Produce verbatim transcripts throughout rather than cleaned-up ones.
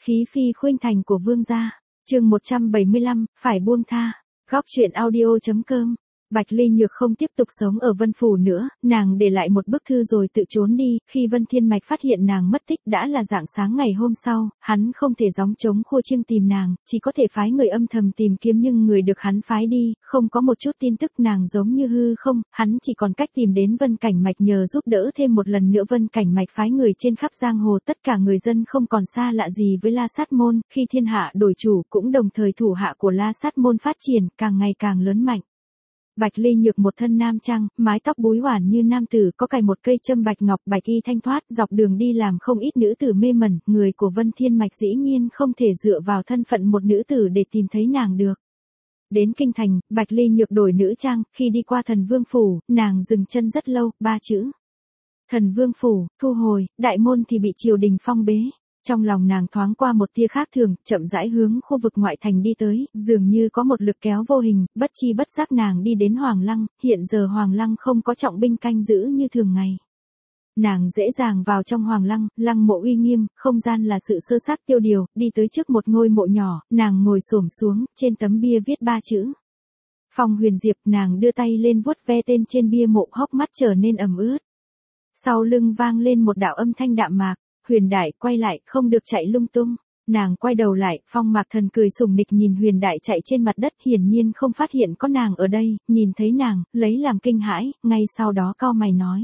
khí phi khuynh thành của vương gia. Chương một trăm bảy mươi lăm, phải buông tha. Góc truyện audio chấm com. Bạch Ly Nhược không tiếp tục sống ở Vân Phủ nữa, nàng để lại một bức thư rồi tự trốn đi. Khi Vân Thiên Mạch phát hiện nàng mất tích đã là rạng sáng ngày hôm sau, hắn không thể gióng trống khua chiêng tìm nàng, chỉ có thể phái người âm thầm tìm kiếm, nhưng người được hắn phái đi, không có một chút tin tức, nàng giống như hư không. Hắn chỉ còn cách tìm đến Vân Cảnh Mạch nhờ giúp đỡ thêm một lần nữa. Vân Cảnh Mạch phái người trên khắp giang hồ, tất cả người dân không còn xa lạ gì với La Sát Môn. Khi thiên hạ đổi chủ, cũng đồng thời thủ hạ của La Sát Môn phát triển, càng ngày càng lớn mạnh. Bạch Ly Nhược một thân nam trang, mái tóc búi oản như nam tử, có cài một cây châm bạch ngọc, bạch y thanh thoát, dọc đường đi làm không ít nữ tử mê mẩn. Người của Vân Thiên Mạch dĩ nhiên không thể dựa vào thân phận một nữ tử để tìm thấy nàng được. Đến kinh thành, Bạch Ly Nhược đổi nữ trang, khi đi qua Thần Vương Phủ, nàng dừng chân rất lâu, ba chữ. Thần Vương Phủ, thu hồi, đại môn thì bị triều đình phong bế. Trong lòng nàng thoáng qua một tia khác thường, chậm rãi hướng khu vực ngoại thành đi tới, dường như có một lực kéo vô hình, bất chi bất giác nàng đi đến Hoàng Lăng. Hiện giờ Hoàng Lăng không có trọng binh canh giữ như thường ngày. Nàng dễ dàng vào trong Hoàng Lăng, lăng mộ uy nghiêm, không gian là sự sơ sát tiêu điều. Đi tới trước một ngôi mộ nhỏ, nàng ngồi xổm xuống, trên tấm bia viết ba chữ. Phong Huyền Diệp. Nàng đưa tay lên vuốt ve tên trên bia mộ, hốc mắt trở nên ẩm ướt. Sau lưng vang lên một đạo âm thanh đạm mạc. Huyền Đại, quay lại, không được chạy lung tung. Nàng quay đầu lại, Phong Mạc Thần cười sùng nịch nhìn Huyền Đại chạy trên mặt đất, hiển nhiên không phát hiện có nàng ở đây. Nhìn thấy nàng, lấy làm kinh hãi, ngay sau đó cau mày nói.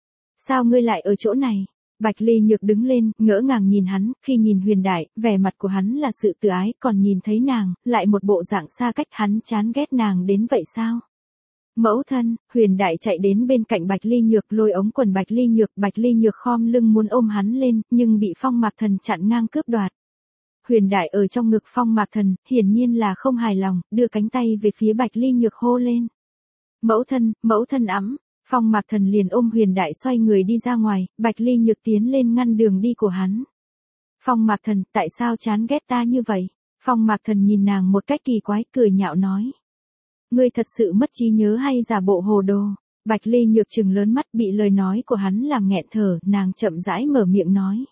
Sao ngươi lại ở chỗ này? Bạch Ly Nhược đứng lên, ngỡ ngàng nhìn hắn. Khi nhìn Huyền Đại, vẻ mặt của hắn là sự tự ái, còn nhìn thấy nàng, lại một bộ dạng xa cách. Hắn chán ghét nàng đến vậy sao? Mẫu thân. Huyền Đại chạy đến bên cạnh Bạch Ly Nhược, lôi ống quần Bạch Ly Nhược. Bạch Ly Nhược khom lưng muốn ôm hắn lên, nhưng bị Phong Mạc Thần chặn ngang cướp đoạt. Huyền Đại ở trong ngực Phong Mạc Thần, hiển nhiên là không hài lòng, đưa cánh tay về phía Bạch Ly Nhược hô lên. Mẫu thân, mẫu thân ẵm. Phong Mạc Thần liền ôm Huyền Đại xoay người đi ra ngoài. Bạch Ly Nhược tiến lên ngăn đường đi của hắn. Phong Mạc Thần, tại sao chán ghét ta như vậy? Phong Mạc Thần nhìn nàng một cách kỳ quái, cười nhạo nói. Ngươi thật sự mất trí nhớ hay giả bộ hồ đồ? Bạch Ly Nhược trừng lớn mắt, bị lời nói của hắn làm nghẹn thở, nàng chậm rãi mở miệng nói.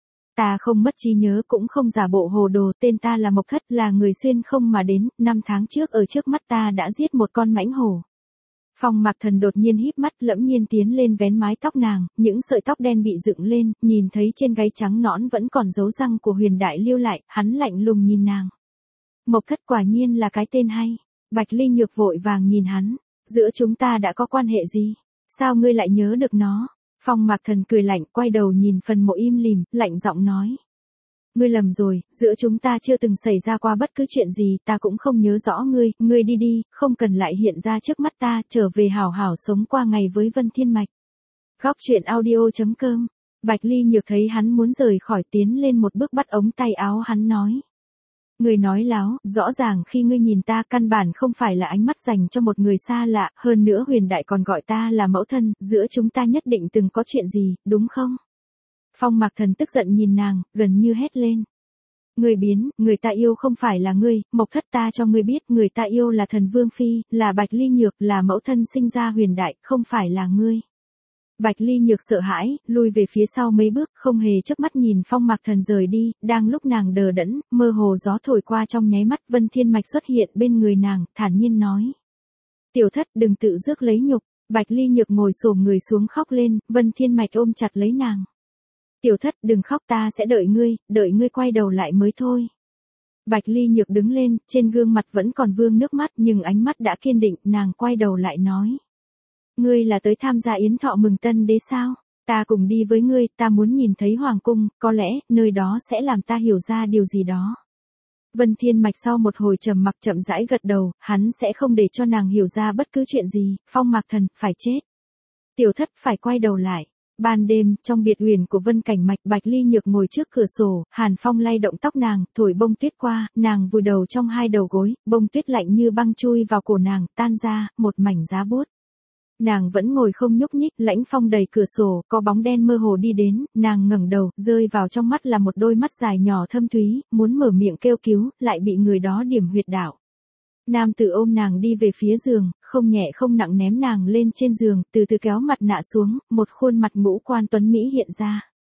Ta không mất trí nhớ cũng không giả bộ hồ đồ, tên ta là Mộc Thất, là người xuyên không mà đến, năm tháng trước ở trước mắt ta đã giết một con mãnh hổ. Phong Mạc Thần đột nhiên híp mắt, lẫm nhiên tiến lên vén mái tóc nàng, những sợi tóc đen bị dựng lên, nhìn thấy trên gáy trắng nõn vẫn còn dấu răng của Huyền Đại lưu lại, hắn lạnh lùng nhìn nàng. Mộc Thất quả nhiên là cái tên hay. Bạch Ly Nhược vội vàng nhìn hắn, giữa chúng ta đã có quan hệ gì? Sao ngươi lại nhớ được nó? Phong Mạc Thần cười lạnh, quay đầu nhìn phần mộ im lìm, lạnh giọng nói. Ngươi lầm rồi, giữa chúng ta chưa từng xảy ra qua bất cứ chuyện gì, ta cũng không nhớ rõ ngươi, ngươi đi đi, không cần lại hiện ra trước mắt ta, trở về hảo hảo sống qua ngày với Vân Thiên Mạch. Góc truyện audio chấm com. Bạch Ly Nhược thấy hắn muốn rời khỏi, tiến lên một bước bắt ống tay áo hắn nói. Ngươi nói láo, rõ ràng khi ngươi nhìn ta căn bản không phải là ánh mắt dành cho một người xa lạ, hơn nữa Huyền Đại còn gọi ta là mẫu thân, giữa chúng ta nhất định từng có chuyện gì, đúng không? Phong Mạc Thần tức giận nhìn nàng, gần như hét lên. Ngươi biến, người ta yêu không phải là ngươi, Mộc Thất, ta cho ngươi biết, người ta yêu là Thần Vương Phi, là Bạch Ly Nhược, là mẫu thân sinh ra Huyền Đại, không phải là ngươi. Bạch Ly Nhược sợ hãi, lùi về phía sau mấy bước, không hề chớp mắt nhìn Phong Mạc Thần rời đi. Đang lúc nàng đờ đẫn, mơ hồ gió thổi qua, trong nháy mắt Vân Thiên Mạch xuất hiện bên người nàng, thản nhiên nói. Tiểu Thất, đừng tự rước lấy nhục. Bạch Ly Nhược ngồi xổm người xuống khóc lên, Vân Thiên Mạch ôm chặt lấy nàng. Tiểu Thất, đừng khóc, ta sẽ đợi ngươi, đợi ngươi quay đầu lại mới thôi. Bạch Ly Nhược đứng lên, trên gương mặt vẫn còn vương nước mắt, nhưng ánh mắt đã kiên định, nàng quay đầu lại nói. Ngươi là tới tham gia yến thọ mừng tân đế sao? Ta cùng đi với ngươi, ta muốn nhìn thấy hoàng cung, có lẽ, nơi đó sẽ làm ta hiểu ra điều gì đó. Vân Thiên Mạch sau một hồi trầm mặc chậm rãi gật đầu, hắn sẽ không để cho nàng hiểu ra bất cứ chuyện gì. Phong Mạc Thần, phải chết. Tiểu Thất phải quay đầu lại. Ban đêm, trong biệt uyển của Vân Cảnh Mạch, Bạch Ly Nhược ngồi trước cửa sổ, hàn phong lay động tóc nàng, thổi bông tuyết qua, nàng vùi đầu trong hai đầu gối, bông tuyết lạnh như băng chui vào cổ nàng, tan ra, một mảnh giá buốt. Nàng vẫn ngồi không nhúc nhích, lãnh phong đầy cửa sổ, có bóng đen mơ hồ đi đến, nàng ngẩng đầu, rơi vào trong mắt là một đôi mắt dài nhỏ thâm thúy, muốn mở miệng kêu cứu, lại bị người đó điểm huyệt đạo. Nam tử ôm nàng đi về phía giường, không nhẹ không nặng ném nàng lên trên giường, từ từ kéo mặt nạ xuống, một khuôn mặt ngũ quan tuấn mỹ hiện ra.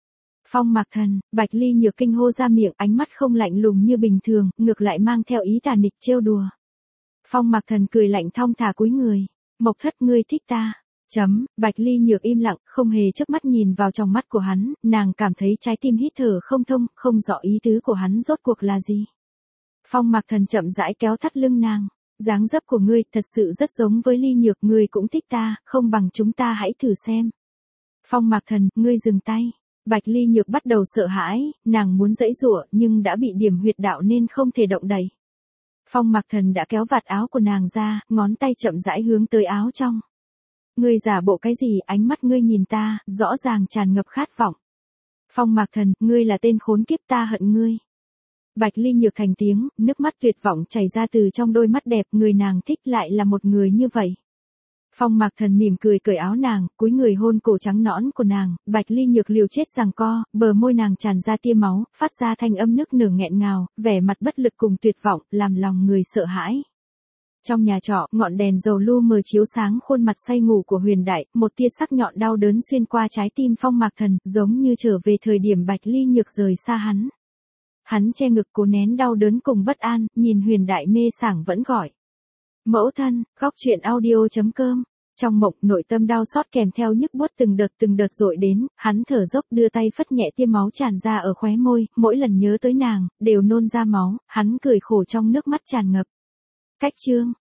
Phong Mạc Thần, Bạch Ly Nhược kinh hô ra miệng, ánh mắt không lạnh lùng như bình thường, ngược lại mang theo ý tà nịch trêu đùa. Phong Mạc Thần cười lạnh thong thả cúi người. Mộc Thất ngươi thích ta. Chấm, Bạch Ly Nhược im lặng, không hề chớp mắt nhìn vào trong mắt của hắn, nàng cảm thấy trái tim hít thở không thông, không rõ ý tứ của hắn rốt cuộc là gì. Phong Mạc Thần chậm rãi kéo thắt lưng nàng. Dáng dấp của ngươi thật sự rất giống với Ly Nhược, ngươi cũng thích ta, không bằng chúng ta hãy thử xem. Phong Mạc Thần, ngươi dừng tay. Bạch Ly Nhược bắt đầu sợ hãi, nàng muốn giãy giụa nhưng đã bị điểm huyệt đạo nên không thể động đậy. Phong Mạc Thần đã kéo vạt áo của nàng ra, ngón tay chậm rãi hướng tới áo trong. Ngươi giả bộ cái gì, ánh mắt ngươi nhìn ta, rõ ràng tràn ngập khát vọng. Phong Mạc Thần, ngươi là tên khốn kiếp, ta hận ngươi. Bạch Ly Nhược thành tiếng, nước mắt tuyệt vọng chảy ra từ trong đôi mắt đẹp, người nàng thích lại là một người như vậy. Phong Mạc Thần mỉm cười cởi áo nàng, cúi người hôn cổ trắng nõn của nàng, Bạch Ly Nhược liều chết giằng co, bờ môi nàng tràn ra tia máu, phát ra thanh âm nức nở nghẹn ngào, vẻ mặt bất lực cùng tuyệt vọng, làm lòng người sợ hãi. Trong nhà trọ, ngọn đèn dầu lu mờ chiếu sáng khuôn mặt say ngủ của Huyền Đại, một tia sắc nhọn đau đớn xuyên qua trái tim Phong Mạc Thần, giống như trở về thời điểm Bạch Ly Nhược rời xa hắn. Hắn che ngực cố nén đau đớn cùng bất an, nhìn Huyền Đại mê sảng vẫn gọi. Mẫu thân, góc truyện audio chấm com. Trong mộng, nội tâm đau xót kèm theo nhức buốt từng đợt từng đợt dội đến, hắn thở dốc đưa tay phất nhẹ tia máu tràn ra ở khóe môi, mỗi lần nhớ tới nàng, đều nôn ra máu, hắn cười khổ trong nước mắt tràn ngập. Cách chương.